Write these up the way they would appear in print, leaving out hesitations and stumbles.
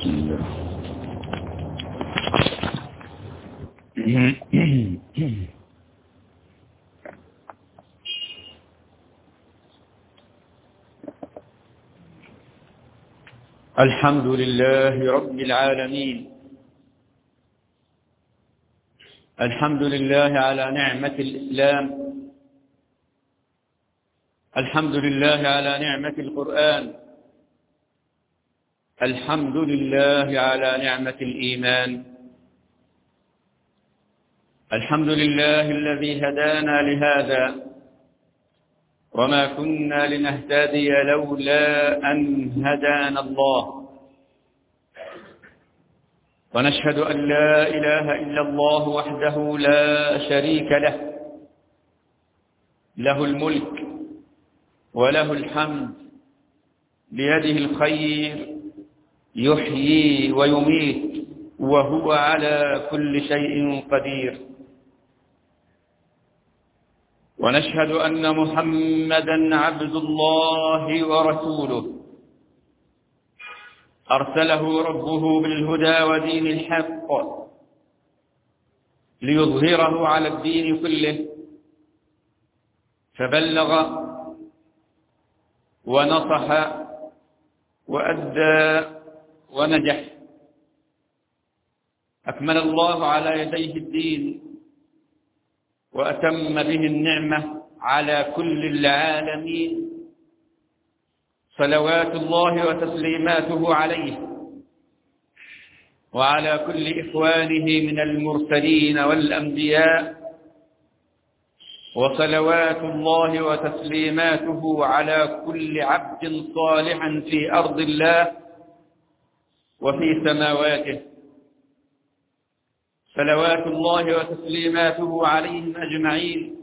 الحمد لله رب العالمين. الحمد لله على نعمة الإسلام. الحمد لله على نعمة القرآن. الحمد لله على نعمة الإيمان. الحمد لله الذي هدانا لهذا وما كنا لنهتدي لولا أن هدانا الله. ونشهد أن لا إله إلا الله وحده لا شريك له، له الملك وله الحمد، بيده الخير، يحيي ويميت، وهو على كل شيء قدير. ونشهد أن محمدًا عبد الله ورسوله، أرسله ربه بالهدى ودين الحق ليظهره على الدين كله، فبلغ ونصح وأدى ونجح. أكمل الله على يديه الدين وأتم به النعمة على كل العالمين، صلوات الله وتسليماته عليه وعلى كل إخوانه من المرسلين والأنبياء، وصلوات الله وتسليماته على كل عبد صالح في أرض الله وفي سماواته، صلوات الله وتسليماته عليهم أجمعين،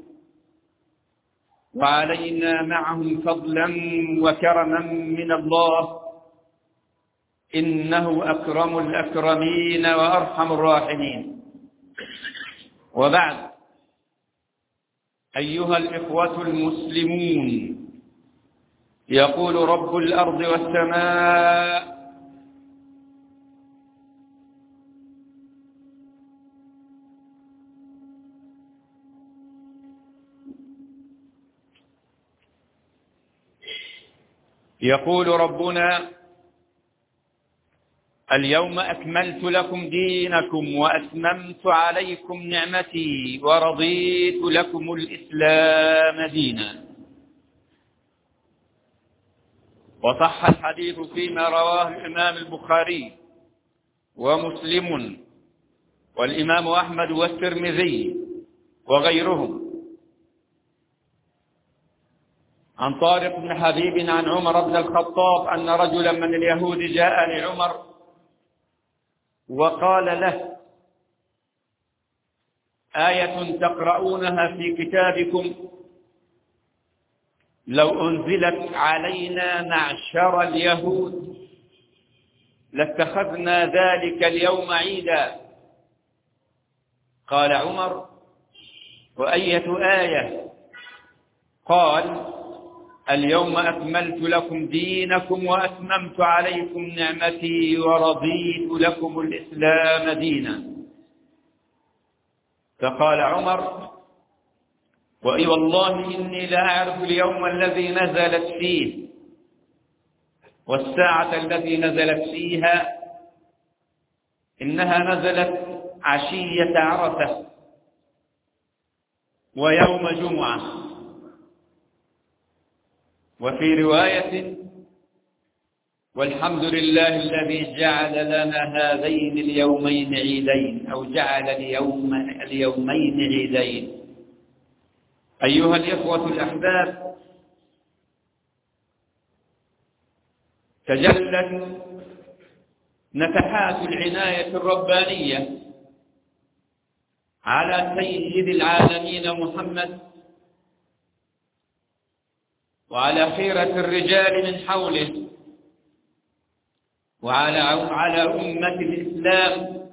وعلينا معهم فضلا وكرما من الله، إنه أكرم الأكرمين وأرحم الراحمين. وبعد، أيها الإخوة المسلمون، يقول رب الأرض والسماء: يقول ربنا: اليوم أكملت لكم دينكم وأتممت عليكم نعمتي ورضيت لكم الإسلام دينا. وصح الحديث فيما رواه الإمام البخاري ومسلم والإمام أحمد والترمذي وغيرهم عن طارق بن حبيب عن عمر بن الخطاب أن رجلا من اليهود جاء لعمر وقال له: آية تقرؤونها في كتابكم لو أنزلت علينا معشر اليهود لاتخذنا ذلك اليوم عيدا. قال عمر: وأية آية؟ قال: اليوم أكملت لكم دينكم وأتممت عليكم نعمتي ورضيت لكم الإسلام دينا. فقال عمر: وأي والله إني لأعرف اليوم الذي نزلت فيه والساعة التي نزلت فيها، إنها نزلت عشية عرفة ويوم جمعة. وفي رواية: والحمد لله الذي جعل لنا هذين اليومين عيدين، أو جعل اليومين عيدين. أيها الإخوة الأحباب، تجلت نفحات العناية الربانية على سيد العالمين محمد وعلى خيرة الرجال من حوله وعلى أمة الإسلام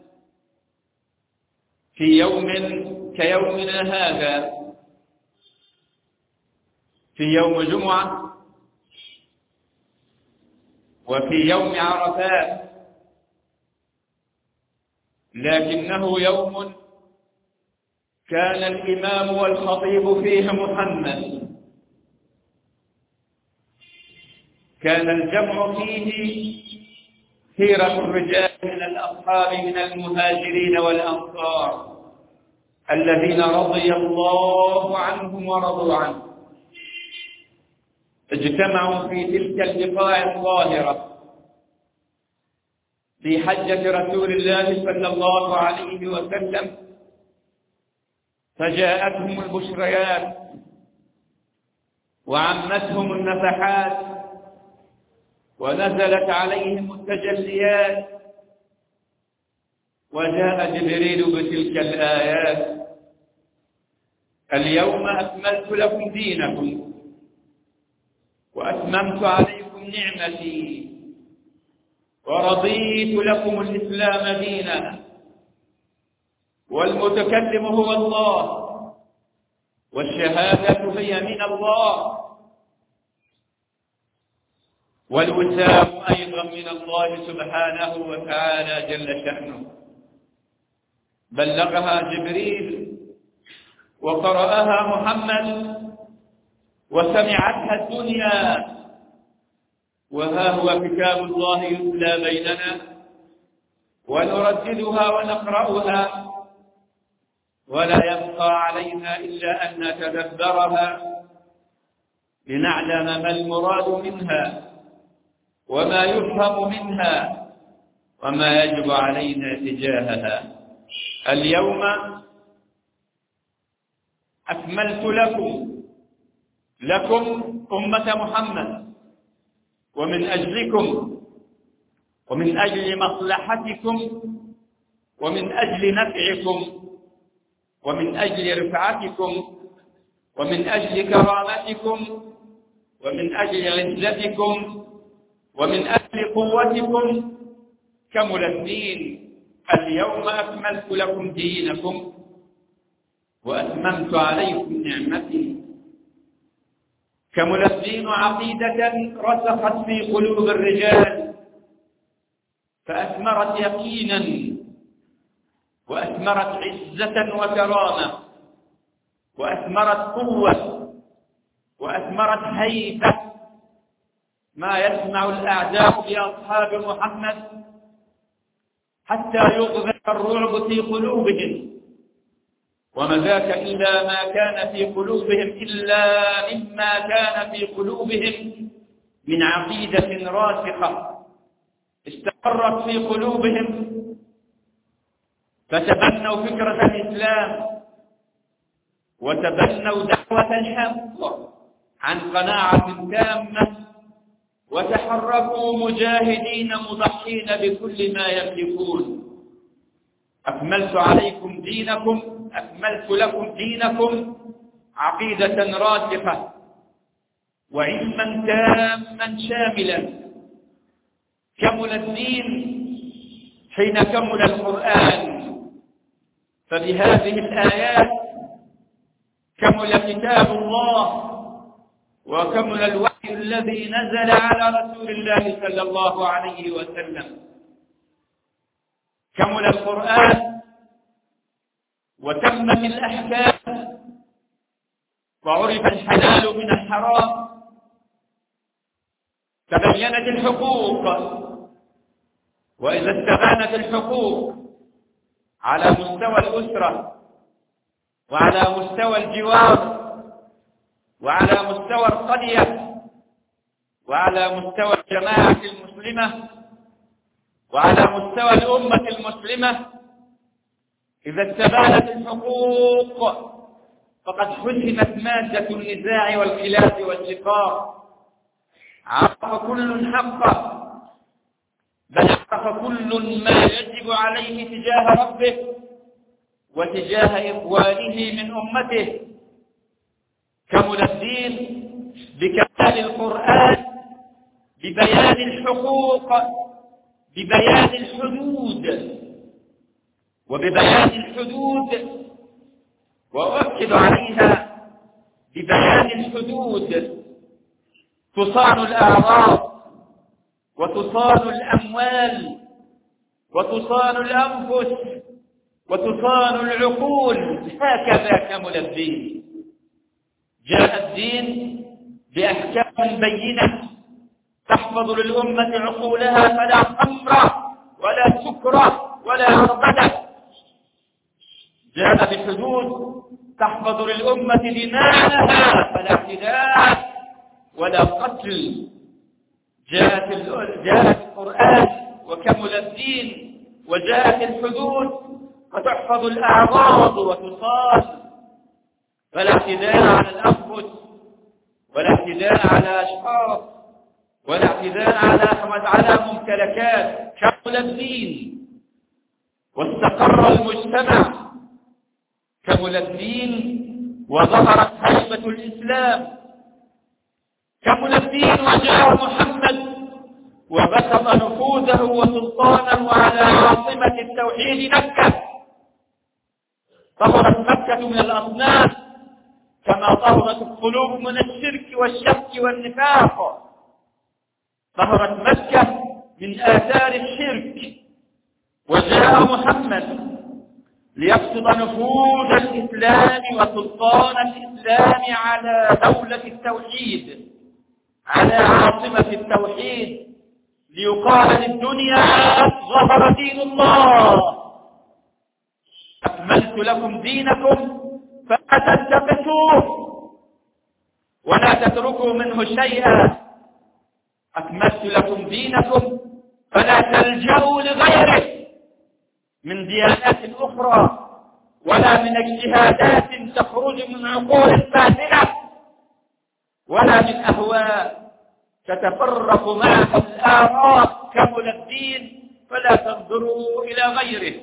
في يوم كيومنا هذا، في يوم جمعة وفي يوم عرفات لكنه يوم كان الإمام والخطيب فيه محمد، كان الجمع فيه خيرة الرجال من الأصحاب من المهاجرين والأنصار الذين رضي الله عنهم ورضوا عنه، اجتمعوا في تلك البقاع الطاهرة في حجة رسول الله صلى الله عليه وسلم، فجاءتهم البشريات وعمتهم النفحات ونزلت عليهم التجليات، وجاء جبريل بتلك الآيات: اليوم أكملت لكم دينكم وأتممت عليكم نعمتي ورضيت لكم الإسلام دينا. والمتكلم هو الله والشهادة هي من الله والوسام أيضا من الله سبحانه وتعالى جل شأنه. بلغها جبريل وقرأها محمد وسمعتها الدنيا، وها هو كتاب الله يتلى بيننا ونرددها ونقرأها، ولا يبقى علينا إلا أن نتدبرها لنعلم ما المراد منها وما يفهم منها وما يجب علينا تجاهها. اليوم أكملت لكم أمة محمد، ومن أجلكم ومن أجل مصلحتكم ومن أجل نفعكم ومن أجل رفعتكم ومن أجل كرامتكم ومن أجل عزتكم ومن أجل قوتكم كمل الدين. اليوم أكملت لكم دينكم وأتممت عليكم نعمتي. كمل الدين عقيدة رسخت في قلوب الرجال فأثمرت يقينا وأثمرت عزة وكرامة وأثمرت قوة وأثمرت هيبة ما يسمع الأعداء بأصحاب محمد حتى يغذى الرعب في قلوبهم، وما ذاك إلا ما كان في قلوبهم إلا مما كان في قلوبهم من عقيدة راسخة استقرت في قلوبهم، فتبنوا فكرة الإسلام وتبنوا دعوة الحق عن قناعة تامة، وتحركوا مجاهدين مضحين بكل ما يملكون. أكملت عليكم دينكم، أكملت لكم دينكم عقيدة راسخة وعلما تاما شاملا. كمل الدين حين كمل القرآن، فبهذه الآيات كمل كتاب الله وكمل الوحي الذي نزل على رسول الله صلى الله عليه وسلم. كمل القرآن وتمت الأحكام وعرف الحلال من الحرام، تبينت الحقوق، وإذا استبانت الحقوق على مستوى الأسرة وعلى مستوى الجوار وعلى مستوى القرية وعلى مستوى الجماعة المسلمة وعلى مستوى الأمة المسلمة، إذا استبانت الحقوق فقد حسمت مادة النزاع والخلاف والشقاق. عرف كل حقه، بل عرف كل ما يجب عليه تجاه ربه وتجاه إخوانه من أمته. كمل الدين بكمال القرآن ببيان الحقوق، ببيان الحدود، وببيان الحدود وأؤكد عليها ببيان الحدود تصان الأعراض وتصان الأموال وتصان الأنفس وتصان العقول. هكذا كمل الدين. جاء الدين بأحكام بينة تحفظ للأمة عقولها فلا خمر ولا سكر ولا عربدة. جاء بحدود تحفظ للأمة دماءها فلا اعتداء ولا قتل. جاءت القرآن وكمل الدين، وجاءت الحدود فتحفظ الأعراض وتصان، فلا اعتداء على الأنفس ولا اعتداء على أشخاص ولا اعتداء على ممتلكات. كمل الدين واستقر المجتمع. كمل الدين وظهرت هيبة الإسلام. كمل الدين وجاء محمد وبسط نفوذه وسلطانه على عاصمة التوحيد مكة. طهرت مكة من الأصنام كما طهرت القلوب من الشرك والشك والنفاق. طهرت مكة من آثار الشرك. وجاء محمد ليبسط نفوذ الإسلام وسلطان الإسلام على دولة التوحيد، على عاصمة التوحيد، ليقال للدنيا ظهر دين الله. أكملت لكم دينكم فلا تنتقصوه ولا تتركوا منه شيئا. أكملت لكم دينكم فلا تلجأوا لغيره من ديانات أخرى ولا من اجتهادات تخرج من عقول باطلة ولا من أهواء تتفرق معها الآراء. كمل الدين فلا تنظروا إلى غيره.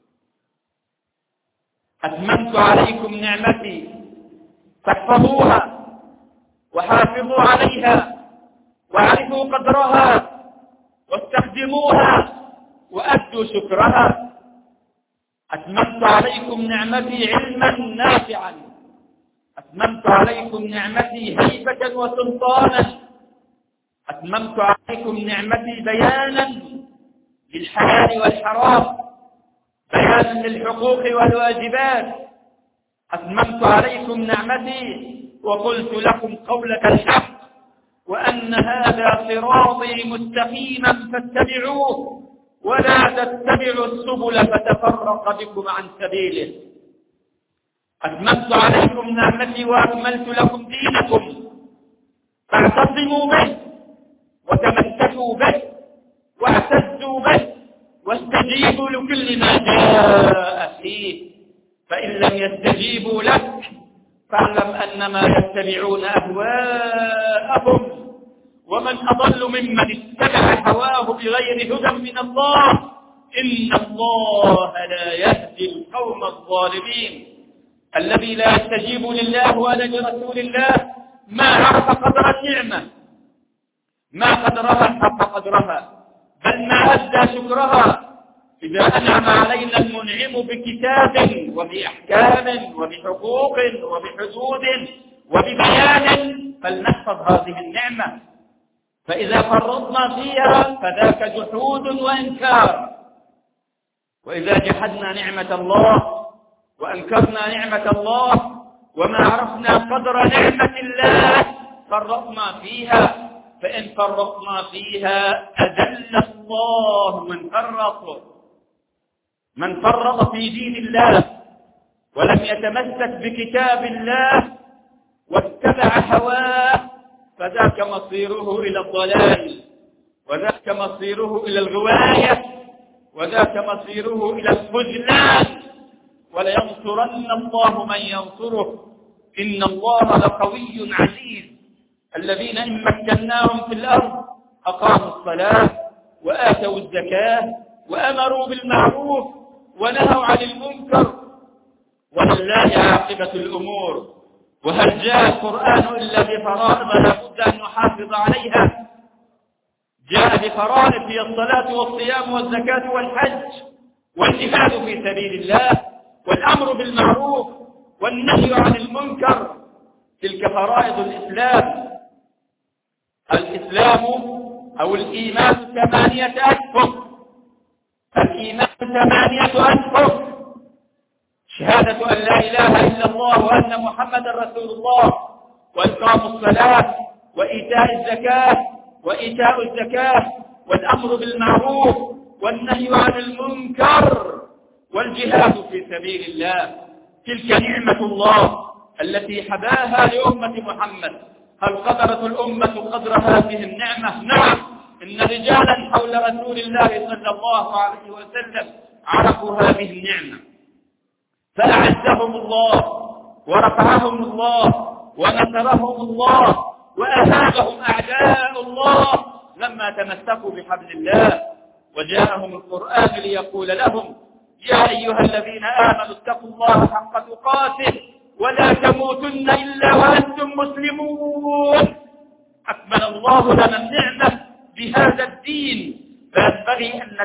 أتممت عليكم نعمتي فاحفظوها وحافظوا عليها واعرفوا قدرها واستخدموها وأدوا شكرها. أتممت عليكم نعمتي علما نافعا. أتممت عليكم نعمتي هيبة وسلطانا. أتممت عليكم نعمتي بيانا للحلال والحرام، بيانا للحقوق والواجبات. أتممت عليكم نعمتي وقلت لكم قولة الحق وأن هذا صراطي مستقيما فاتبعوه ولا تتبعوا السبل فتفرق بكم عن سبيله. أتممت عليكم نعمتي وأكملت لكم دينكم فاعتصموا به وتمسكوا به واعتزوا به واستجيبوا لكل ما جاء فيه. فإن لم يستجيبوا لك فاعلم أنما يتبعون أهواءهم ومن أضل ممن اتبع هواه بغير هدى من الله. إن الله لا يهدي القوم الظالمين. الذي لا يستجيب لله ولا لرسول الله ما عرف قدر النعمة، ما قدرها حق قدرها، بل ما أدى شكرها. إذا أنعم علينا المنعم بكتاب وبأحكام وبحقوق وبحدود وببيان فلنحفظ هذه النعمة. فإذا فرطنا فيها فذاك جحود وإنكار. وإذا جحدنا نعمة الله وأنكرنا نعمة الله وما عرفنا قدر نعمة الله فرطنا فيها. فإن فرطنا فيها أذل الله من فرط في دين الله ولم يتمسك بكتاب الله واتبع هواه فذاك مصيره إلى الضلال وذاك مصيره إلى الغواية وذاك مصيره إلى الخذلان. ولينصرن الله من ينصره إن الله لقوي عزيز. الذين إن مكناهم في الأرض أقاموا الصلاة وآتوا الزكاة وأمروا بالمعروف ونهوا عن المنكر ولله عاقبة الأمور. وهل جاء القرآن إلا بفرائض لا بد أن نحافظ عليها؟ جاء بفرائض هي الصلاة والصيام والزكاة والحج والجهاد في سبيل الله والأمر بالمعروف والنهي عن المنكر. تلك فرائض الإسلام. الإسلام أو الإيمان 8 أشهر. الإيمان 8 أشهر شهادة أن لا إله إلا الله وأن محمدا رسول الله، وإقام الصلاة، وإيتاء الزكاة، والأمر بالمعروف والنهي عن المنكر، والجهاد في سبيل الله. تلك نعمة الله التي حباها لأمة محمد. هل قدرت الأمة قدر هذه النعمة؟ نعم، إن رجالا حول رسول الله صلى الله عليه وسلم عرفوا هذه النعمة فأعزهم الله ورفعهم الله ونصرهم الله وأهابهم أعداء الله لما تمسكوا بحبل الله، وجاءهم القرآن ليقول لهم: يا أيها الذين آمنوا اتقوا الله حق تقاته ولا تموتن إلا وأنتم مسلمون. أكمل الله لنا النعمة بهذا الدين، فينبغي أن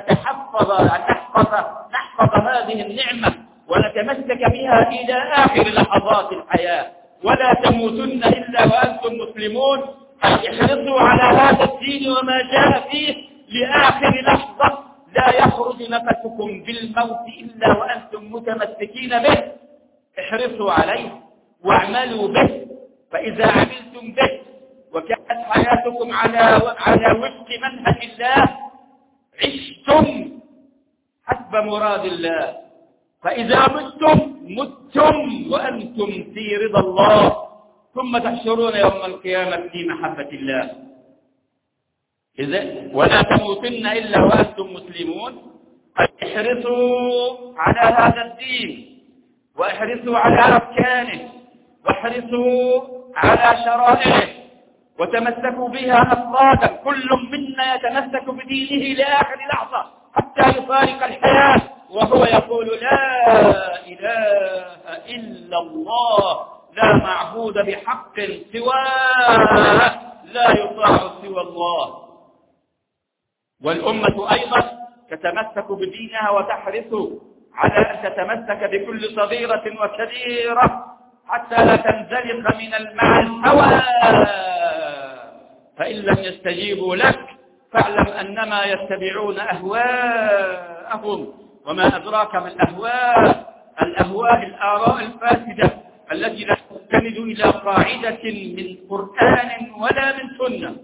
نحفظ هذه النعمة ونتمسك بها إلى آخر لحظات الحياة. ولا تموتن إلا وأنتم مسلمون، أي احرصوا على هذا الدين وما جاء فيه لآخر لحظة، لا يخرج نفسكم بالموت إلا وأنتم متمسكين به. احرصوا عليه واعملوا به، فإذا عملتم به وكانت حياتكم على وفق منهج الله عشتم حسب مراد الله، فإذا متم وأنتم في رضا الله، ثم تحشرون يوم القيامة في محبة الله. ولا تموتن إلا وأنتم مسلمون، احرصوا على هذا الدين، واحرصوا على أركانه، واحرصوا على شرائعه، وتمسكوا بها أفرادا، كل منا يتمسك بدينه لآخر لحظة حتى يفارق الحياة وهو يقول: لا إله إلا الله، لا معبود بحق سواه، لا يطاع سوى الله. والأمة أيضا تتمسك بدينها وتحرص على أن تتمسك بكل صغيرة وكبيرة حتى لا تنزلق مع الهوى، فإن لم يستجيبوا لك فاعلم أنما يتبعون أهواءهم، وما أدراك ما الأهواء الآراء الفاسدة التي لا تستند إلى قاعدة من قرآن ولا من سنة.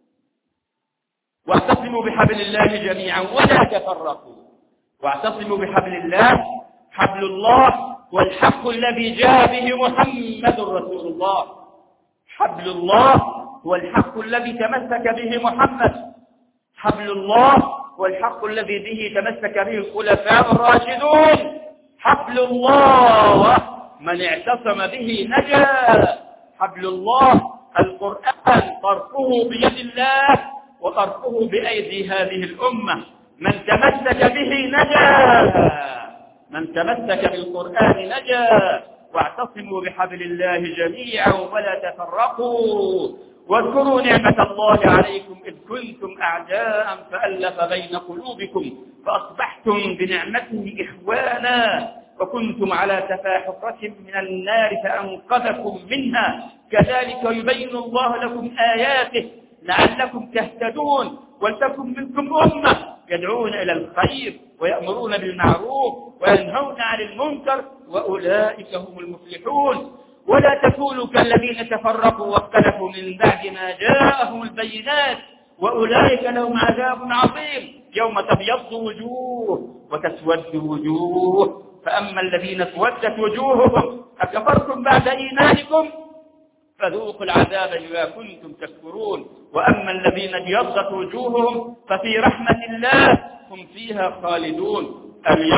واعتصموا بحبل الله جميعا ولا تفرقوا. واعتصموا بحبل الله، حبل الله والحق الذي جاء به محمد رسول الله. حبل الله هو الحق الذي تمسك به محمد، حبل الله هو الحق الذي به تمسك به الخلفاء الراشدون. حبل الله من اعتصم به نجا. حبل الله القرآن طرفه بيد الله وطرفه بأيدي هذه الأمة، من تمسك به نجا، من تمسك بالقرآن نجا. واعتصموا بحبل الله جميعا ولا تفرقوا. واذكروا نعمة الله عليكم إذ كنتم أعداء فألف بين قلوبكم فأصبحتم بنعمته إخوانا وكنتم على شفا حفرة من النار فأنقذكم منها كذلك يبين الله لكم آياته لعلكم تهتدون. ولتكن منكم أمة يدعون إلى الخير ويأمرون بالمعروف وينهون عن المنكر وأولئك هم المفلحون. ولا تكونوا كالذين تفرقوا واختلفوا من بعد ما جاءهم البينات وأولئك لهم عذاب عظيم. يوم تبيض وجوه وتسود وجوه، فأما الذين اسودت وجوههم أكفرتم بعد إيمانكم فذوقوا العذاب بما كنتم تكفرون. وأما الذين ابيضت وجوههم ففي رحمة الله هم فيها خالدون.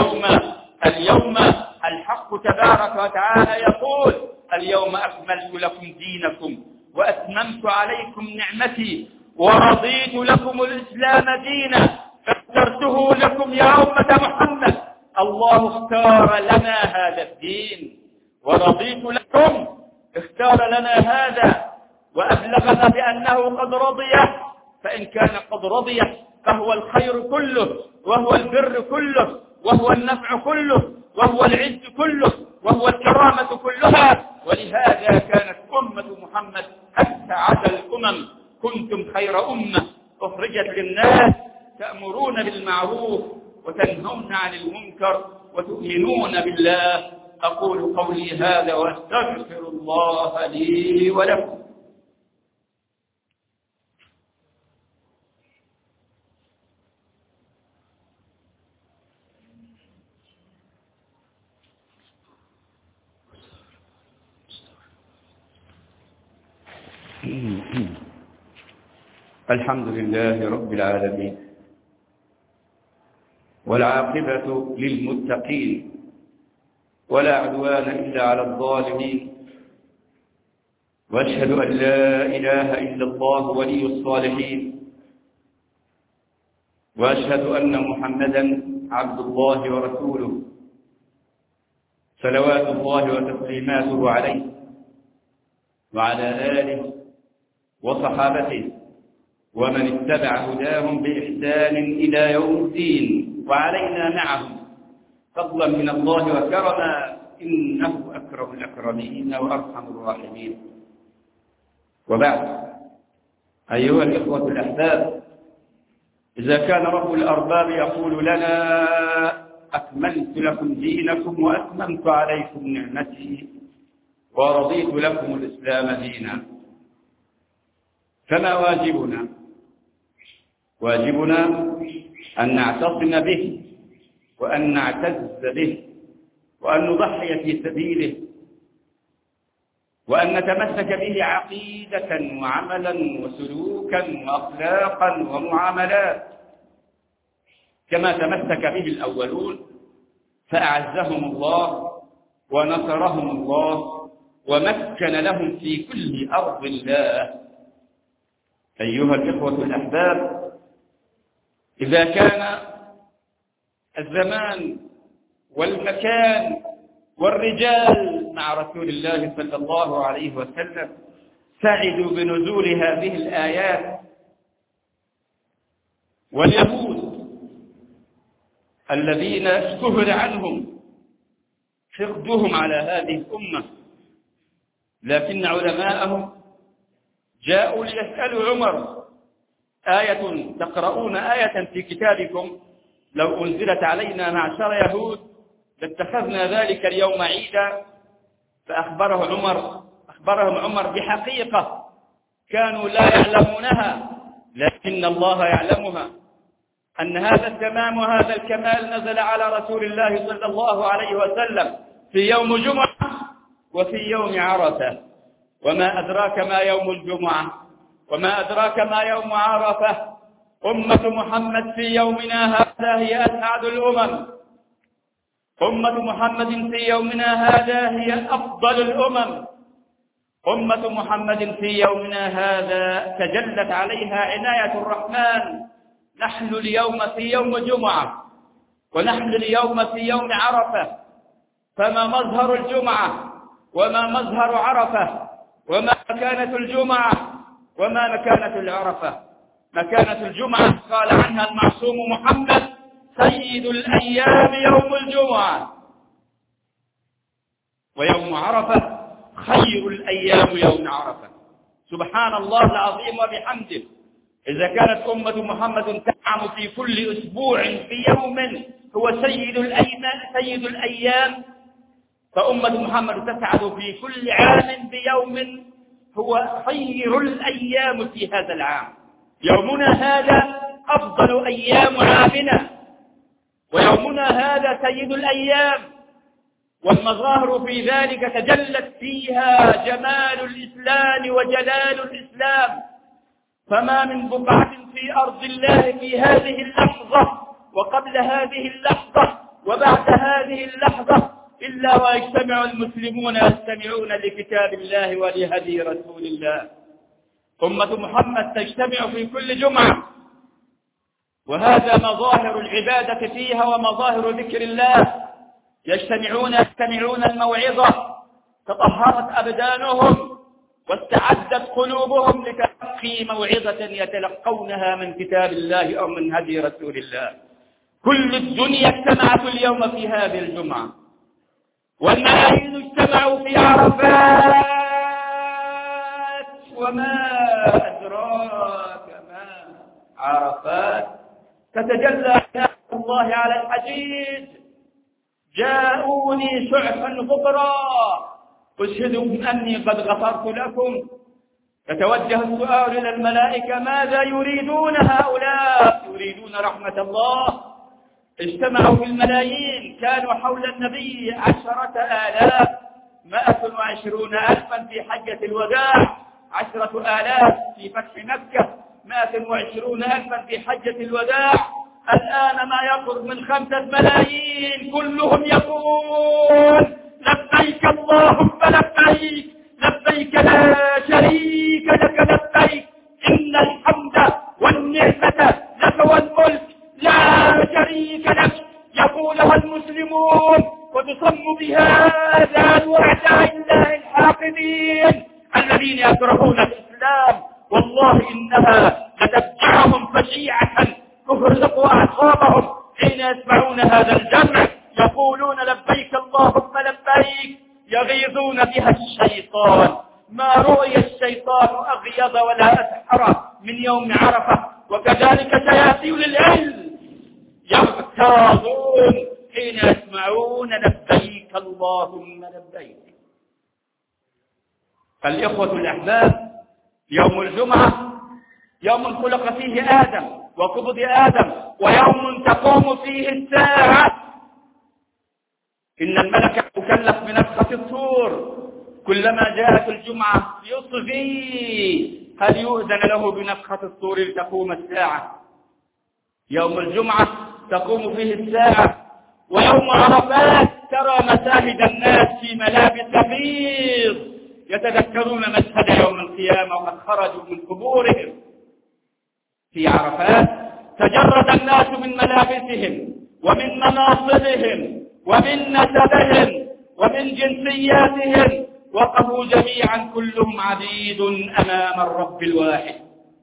اليوم الحق تبارك وتعالى يقول: اليوم أكملت لكم دينكم وأتممت عليكم نعمتي ورضيت لكم الإسلام دينا فاخترته لكم يا أمة محمد. الله اختار لنا هذا الدين ورضيت لكم، اختار لنا هذا وأبلغنا بأنه قد رضي. فإن كان قد رضي فهو الخير كله وهو البر كله وهو النفع كله وهو العز كله وهو الكرامة كلها. ولهذا كانت أمة محمد أسعد الأمم. كنتم خير أمة أخرجت للناس تأمرون بالمعروف وتنهون عن المنكر وتؤمنون بالله. أقول قولي هذا وأستغفر الله لي ولكم. الحمد لله رب العالمين، والعاقبة للمتقين، ولا عدوان إلا على الظالمين، وأشهد أن لا إله إلا الله ولي الصالحين، وأشهد أن محمدا عبد الله ورسوله صلوات الله وتسليماته عليه وعلى آله وصحابته ومن اتبع هداهم بإحسان إلى يوم الدين، وعلينا معهم فضلا من الله وكرما، إنه أكرم الأكرمين وأرحم الراحمين. وبعد، أيها الإخوة الأحباب، إذا كان رب الأرباب يقول لنا أكملت لكم دينكم وأتممت عليكم نعمتي ورضيت لكم الإسلام دينا، فما واجبنا؟ واجبنا أن نعتصم به، وأن نعتز به، وأن نضحي في سبيله، وأن نتمسك به عقيدة وعملا وسلوكا وأخلاقا ومعاملات، كما تمسك به الأولون فأعزهم الله ونصرهم الله ومكن لهم في كل أرض الله. أيها الإخوة الأحباب، إذا كان الزمان والمكان والرجال مع رسول الله صلى الله عليه وسلم سعدوا بنزول هذه الآيات، واليهود الذين اشتهر عنهم حقدهم على هذه الأمة، لكن علماءهم جاءوا ليسألوا عمر: تقرؤون آية في كتابكم لو أنزلت علينا معشر يهود لاتخذنا ذلك اليوم عيدا. أخبرهم عمر بحقيقة كانوا لا يعلمونها، لكن الله يعلمها، أن هذا التمام وهذا الكمال نزل على رسول الله صلى الله عليه وسلم في يوم جمعة وفي يوم عرفة. وما أدراك ما يوم الجمعة، وما أدراك ما يوم عرفة. أمة محمد في يومنا هذا هي أسعد الأمم، أمة محمد في يومنا هذا هي أفضل الأمم، أمة محمد في يومنا هذا تجلت عليها عناية الرحمن. نحن اليوم في يوم جمعة، ونحن اليوم في يوم عرفة، فما مظهر الجمعة وما مظهر عرفة، وما مكانة الجمعة وما مكانة العرفة؟ مكانة الجمعة قال عنها المعصوم محمد: سيد الأيام يوم الجمعة، ويوم عرفة خير الأيام يوم عرفة. سبحان الله العظيم وبحمده. إذا كانت أمة محمد تنعم في كل أسبوع في يوم هو سيد الأيام، فأمة محمد تسعد في كل عام بيوم هو خير الأيام في هذا العام. يومنا هذا أفضل أيام عامنا، ويومنا هذا سيد الأيام، والمظاهر في ذلك تجلت فيها جمال الإسلام وجلال الإسلام. فما من بقعة في أرض الله في هذه اللحظة وقبل هذه اللحظة وبعد هذه اللحظة إلا ويجتمع المسلمون يستمعون لكتاب الله ولهدي رسول الله. أمة محمد تجتمع في كل جمعة، وهذا مظاهر العبادة فيها ومظاهر ذكر الله. يستمعون الموعظة، تطهرت أبدانهم واستعدت قلوبهم لتلقي موعظة يتلقونها من كتاب الله أو من هدي رسول الله. كل الدنيا اجتمعت اليوم في هذه الجمعة، والملايين اجتمعوا في عرفات. وما أدراك ما عرفات؟ تتجلى آيات الله على الحجيج جاءوني شعثا غبرا أشهدكم أني قد غفرت لكم. يتوجه السؤال إلى الملائكة: ماذا يريدون هؤلاء؟ يريدون رحمة الله. اجتمعوا بالملايين، كانوا حول النبي 10,000، 120,000 في حجة الوداع، 10,000 في فتح مكة، 120,000 في حجة الوداع. الآن ما يقرب من 5 ملايين، كلهم يقول: لبيك اللهم لبيك، لبيك لا شريك لك لبيك، إن الحمد والنعمة لك والملك لا شريك لك. يقولها المسلمون وتصم بها آذان أعداء الله الحاقدين الذين يكرهون الإسلام. والله إنها لتفجعهم فشيعة تفرق أعصابهم حين يسمعون هذا الجمع، يقولون لبيك اللهم لبيك، يغيظون بها الشيطان. ما رؤي الشيطان أغيظ ولا أسحر من يوم عرفة، وكذلك شياطين العلم يغتاظون حين يسمعون لبيك اللهم لبيك. فالإخوة الأحباب، يوم الجمعة يوم خلق فيه آدم وقبض آدم، ويوم تقوم فيه الساعة. إن الملك مكلف بنفخة الصور، كلما جاءت الجمعة يصغي هل يؤذن له بنفخة الصور لتقوم الساعة. يوم الجمعة تقوم فيه الساعة. ويوم عرفات ترى مشاهد الناس في ملابس بيض يتذكرون مشهد يوم القيامة وقد خرجوا من قبورهم. في عرفات تجرد الناس من ملابسهم ومن مناصبهم ومن نسبهم ومن جنسياتهم، وقفوا جميعا كلهم عبيد أمام الرب الواحد.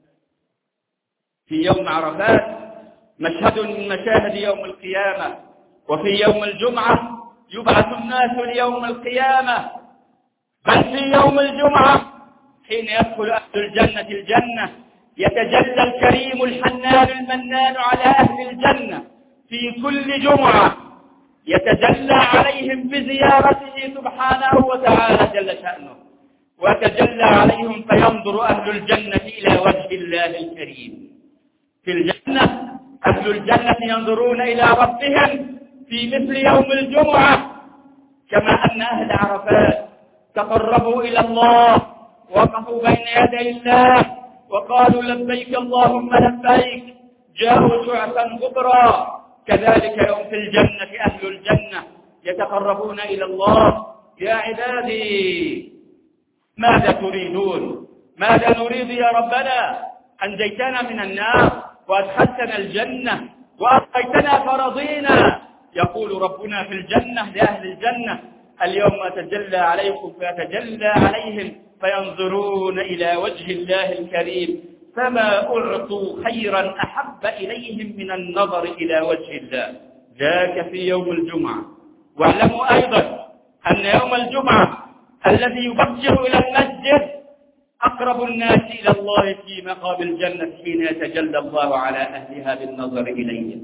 في يوم عرفات مشهد من مشاهد يوم القيامة. وفي يوم الجمعة يبعث الناس ليوم القيامة. بل في يوم الجمعة حين يدخل أهل الجنة الجنة يتجلى الكريم الحنان المنان على أهل الجنة في كل جمعة، يتجلى عليهم بزيارته سبحانه وتعالى جل شأنه، ويتجلى عليهم فينظر أهل الجنة إلى وجه الله الكريم. في الجنة أهل الجنة ينظرون إلى ربهم في مثل يوم الجمعة، كما أن أهل عرفات تقربوا إلى الله، وقفوا بين يدي الله وقالوا لبيك اللهم لبيك، جاءوا شعثا غبرا. كذلك يوم في الجنة أهل الجنة يتقربون إلى الله: يا عبادي ماذا تريدون؟ ماذا نريد يا ربنا؟ أنجيتنا من النار وأدخلتنا الجنة وأعطيتنا فرضينا. يقول ربنا في الجنة لأهل الجنة: اليوم أتجلى عليكم فيتجلى عليهم فينظرون إلى وجه الله الكريم، فما أعطوا خيرا أحب إليهم من النظر إلى وجه الله. ذاك في يوم الجمعة. واعلموا أيضا أن يوم الجمعة الذي يبشر إلى المسجد أقرب الناس إلى الله في مقام الجنة حين يتجلى الله على أهلها بالنظر إليهم.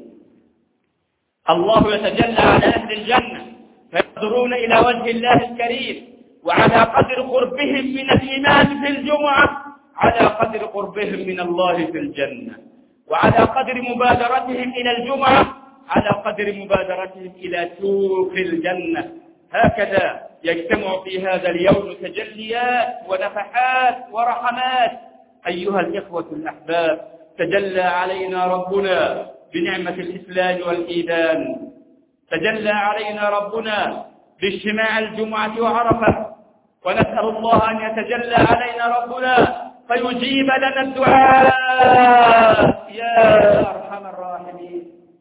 الله يتجلى على أهل الجنة فينظرون إلى وجه الله الكريم، وعلى قدر قربهم من الإيمان في الجمعة على قدر قربهم من الله في الجنة، وعلى قدر مبادرتهم إلى الجمعة على قدر مبادرتهم إلى سوق الجنة. هكذا يجتمع في هذا اليوم تجليات ونفحات ورحمات. أيها الإخوة الأحباب، تجلى علينا ربنا بنعمة الإسلام والإيمان، تجلى علينا ربنا باجتماع الجمعة وعرفة، ونسأل الله أن يتجلى علينا ربنا فيجيب لنا الدعاء. يا أرحم الراحمين،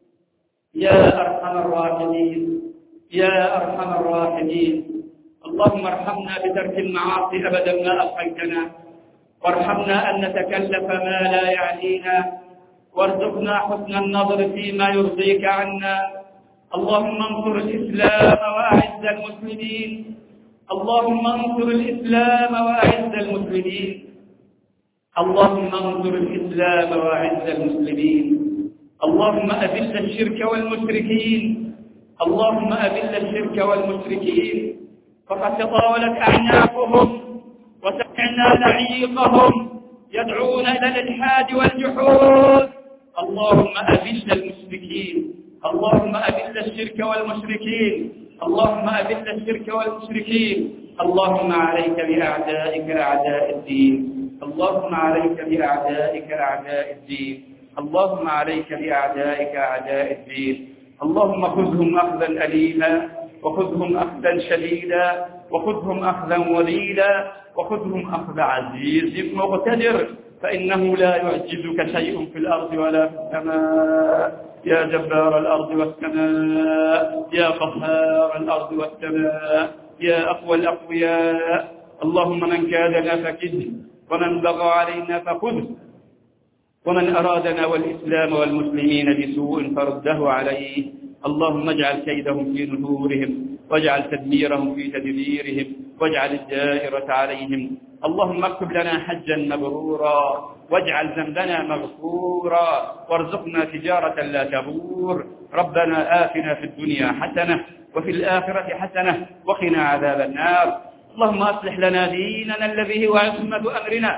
يا أرحم الراحمين، يا أرحم الراحمين. اللهم ارحمنا بترك المعاصي أبدا ما أبقيتنا، وارحمنا أن نتكلف ما لا يعنينا، وارزقنا حسن النظر فيما يرضيك عنا. اللهم انصر الإسلام وأعز المسلمين، اللهم انصر الإسلام وأعز المسلمين، اللهم انصر الإسلام وأعز المسلمين. اللهم أذل الشرك والمشركين، اللهم أذل الشرك والمشركين فقد تطاولت أعناقهم وسمعنا نعيقهم يدعون إلى الإلحاد والجحود. اللهم أذل المشركين، اللهم أذل الشرك والمشركين، اللهم أذل الشرك والمشركين. اللهم عليك بأعدائك أعداء الدين، اللهم عليك بأعدائك أعداء الدين، اللهم عليك بأعدائك أعداء الدين. اللهم خذهم أخذا أليما، وخذهم أخذا شديدا، وخذهم أخذا وليدا، وخذهم أخذ عزيز مقتدر، فإنه لا يعجزك شيء في الأرض ولا في السماء. يا جبار الأرض والسماء، يا قهار الأرض والسماء، يا أقوى الأقوياء. اللهم من كادنا فكده، ومن بغى علينا فخذه، ومن أرادنا والإسلام والمسلمين بسوء فرده عليه. اللهم اجعل كيدهم في نحورهم، واجعل تدميرهم في تدبيرهم، واجعل الدائرة عليهم. اللهم اكتب لنا حجا مبرورا، واجعل ذنبنا مغفورا، وارزقنا تجارة لا تبور. ربنا آتنا في الدنيا حسنة وفي الآخرة حسنة وقنا عذاب النار. اللهم أصلح لنا ديننا الذي هو عصمة أمرنا،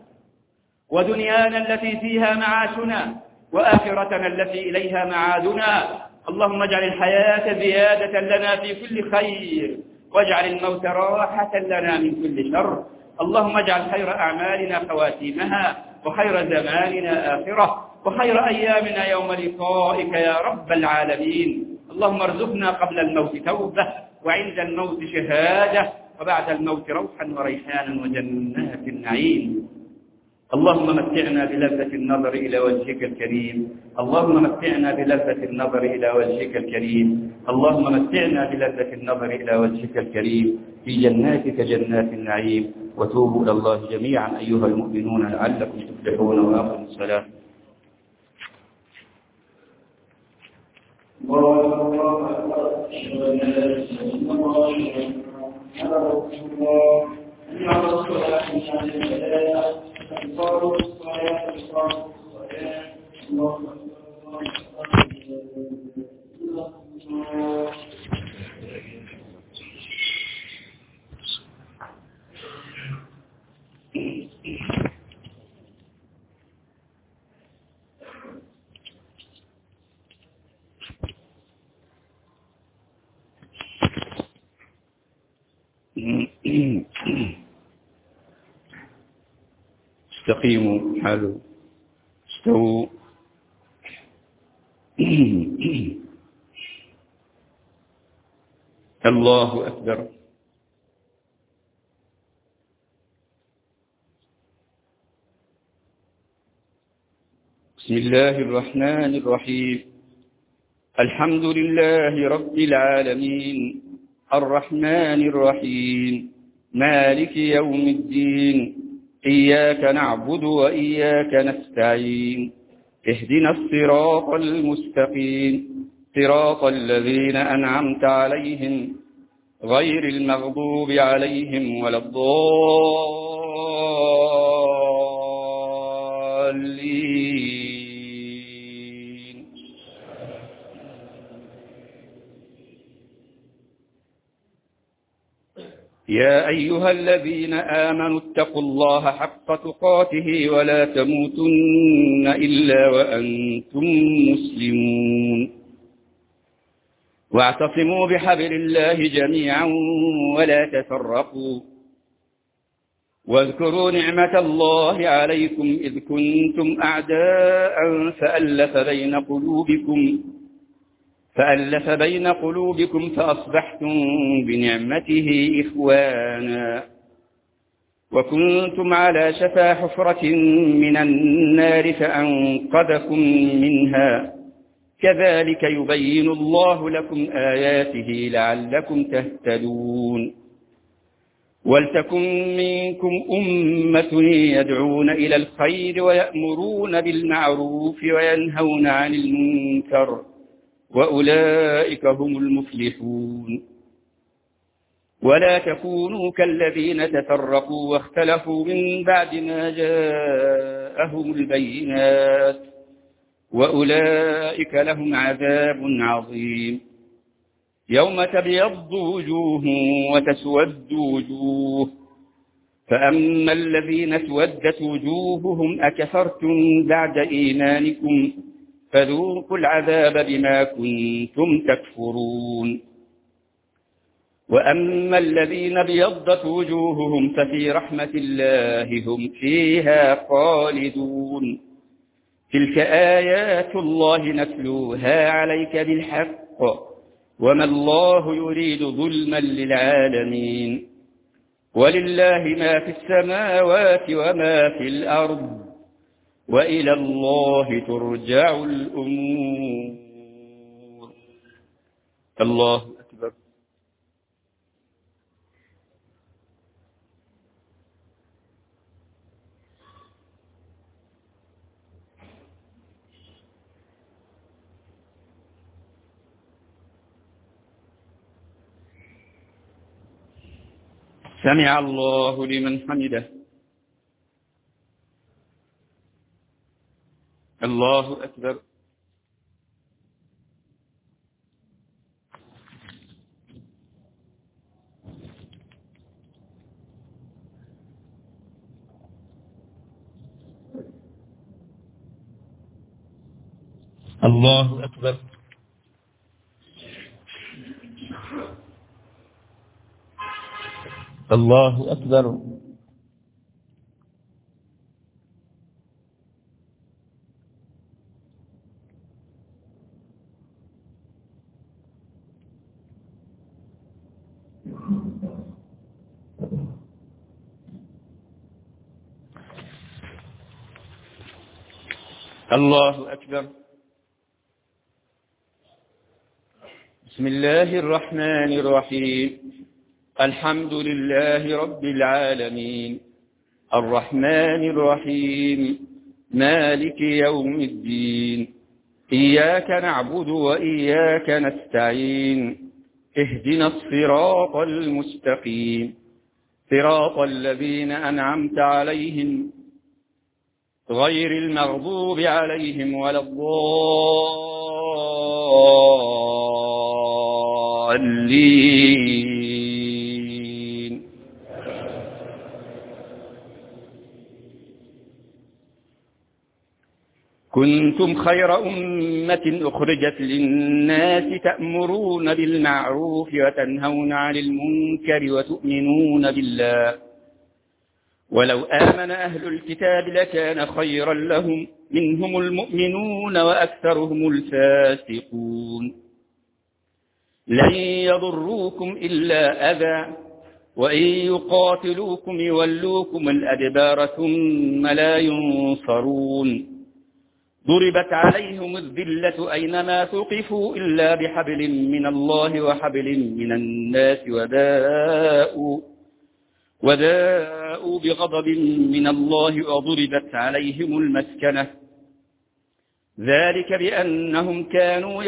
ودنيانا التي فيها معاشنا، وآخرتنا التي إليها معادنا. اللهم اجعل الحياة زيادة لنا في كل خير، واجعل الموت راحة لنا من كل شر. اللهم اجعل خير أعمالنا خواتيمها، وخير زماننا آخرة، وخير أيامنا يوم لقائك يا رب العالمين. اللهم ارزقنا قبل الموت توبة، وعند الموت شهادة، وبعد الموت روحا وريحانا وجنات النعيم. اللهم متعنا بلذة النظر إلى وجهك الكريم، اللهم متعنا بلذة النظر إلى وجهك الكريم، اللهم متعنا بلذة النظر إلى وجهك الكريم في جناتك جنات النعيم. وتوبوا إلى الله جميعا أيها المؤمنون لعلكم تفلحون. وأقيموا الصلاة. استقيموا حالوا استووا. الله أكبر. بسم الله الرحمن الرحيم. الحمد لله رب العالمين، الرحمن الرحيم، مالك يوم الدين، إياك نعبد وإياك نستعين، اهدنا الصراط المستقيم، صراط الذين أنعمت عليهم غير المغضوب عليهم ولا الضالين. يا أيها الذين آمنوا اتقوا الله حق تقاته ولا تموتن إلا وأنتم مسلمون. واعتصموا بحبل الله جميعا ولا تفرقوا. واذكروا نعمة الله عليكم إذ كنتم أعداء فألف بين قلوبكم فأصبحتم بنعمته إخوانا، وكنتم على شفا حفرة من النار فأنقذكم منها. كذلك يبين الله لكم آياته لعلكم تهتدون. ولتكن منكم أمة يدعون إلى الخير ويأمرون بالمعروف وينهون عن المنكر، وأولئك هم المفلحون. ولا تكونوا كالذين تفرقوا واختلفوا من بعد ما جاءهم البينات، وأولئك لهم عذاب عظيم. يوم تبيض وجوه وتسود وجوه، فأما الذين اسودت وجوههم أكفرتم بعد إيمانكم فذوقوا العذاب بما كنتم تكفرون. وأما الذين ابيضت وجوههم ففي رحمة الله هم فيها خالدون. تلك آيات الله نتلوها عليك بالحق وما الله يريد ظلما للعالمين. ولله ما في السماوات وما في الأرض وإلى الله ترجع الأمور. الله أكبر. سمع الله لمن حمده. الله أكبر. الله أكبر. الله أكبر. الله أكبر. بسم الله الرحمن الرحيم. الحمد لله رب العالمين الرحمن الرحيم مالك يوم الدين. إياك نعبد وإياك نستعين. اهدنا الصراط المستقيم صراط الذين أنعمت عليهم غير المغضوب عليهم ولا الضالين. كنتم خير أمة أخرجت للناس تأمرون بالمعروف وتنهون عن المنكر وتؤمنون بالله ولو آمن أهل الكتاب لكان خيرا لهم منهم المؤمنون وأكثرهم الفاسقون. لن يضروكم إلا أذى وإن يقاتلوكم يولوكم الأدبار ثم لا ينصرون. ضربت عليهم الذلة أينما ثقفوا إلا بحبل من الله وحبل من الناس وباءوا بغضب من الله وضربت عليهم المسكنة ذلك بأنهم كانوا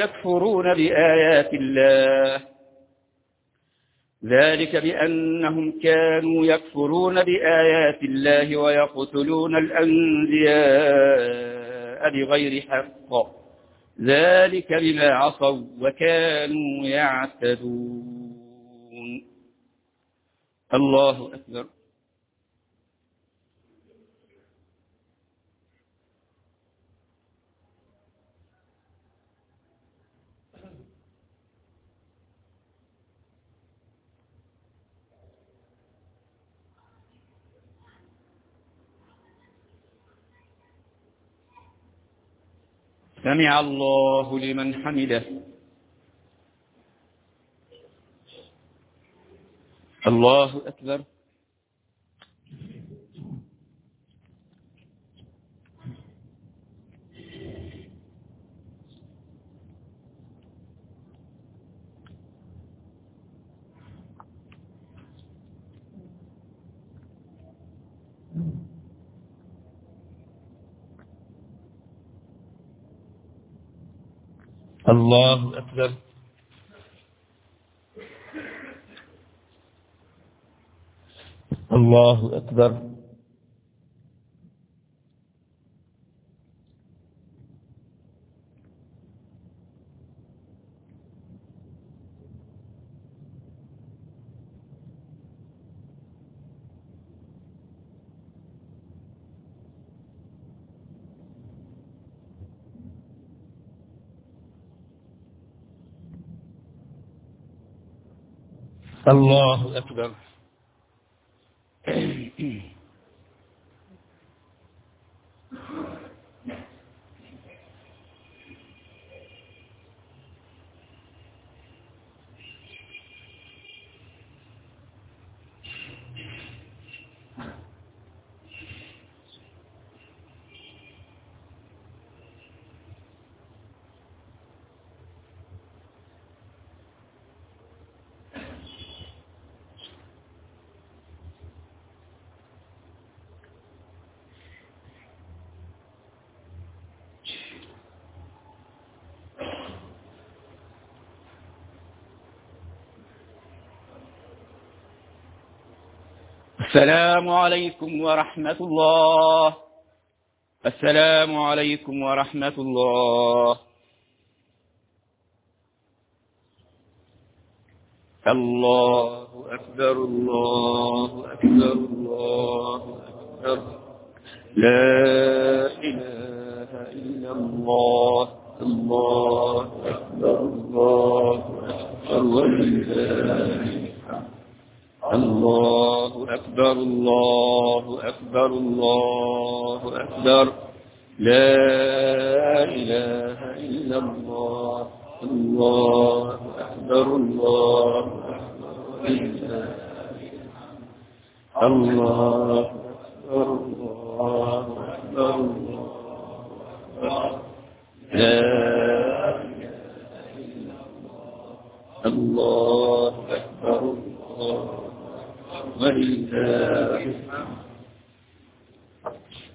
يكفرون بآيات الله ويقتلون الأنبياء بغير حق ذلك بما عصوا وكانوا يعتدون. الله أكبر. سمع الله لمن حمده. الله أكبر. الله أكبر. الله أكبر. الله أكبر. السلام عليكم ورحمة الله. السلام عليكم ورحمة الله. الله أكبر الله أكبر الله أكبر. لا إله إلا الله. الله أكبر الله أكبر ولله الله أكبر الله أكبر الله أكبر. لا إله إلا الله. الله أكبر الله أكبر الله أكبر الله أكبر الله. لا إله إلا الله. الله أكبر الله ولله الحمد.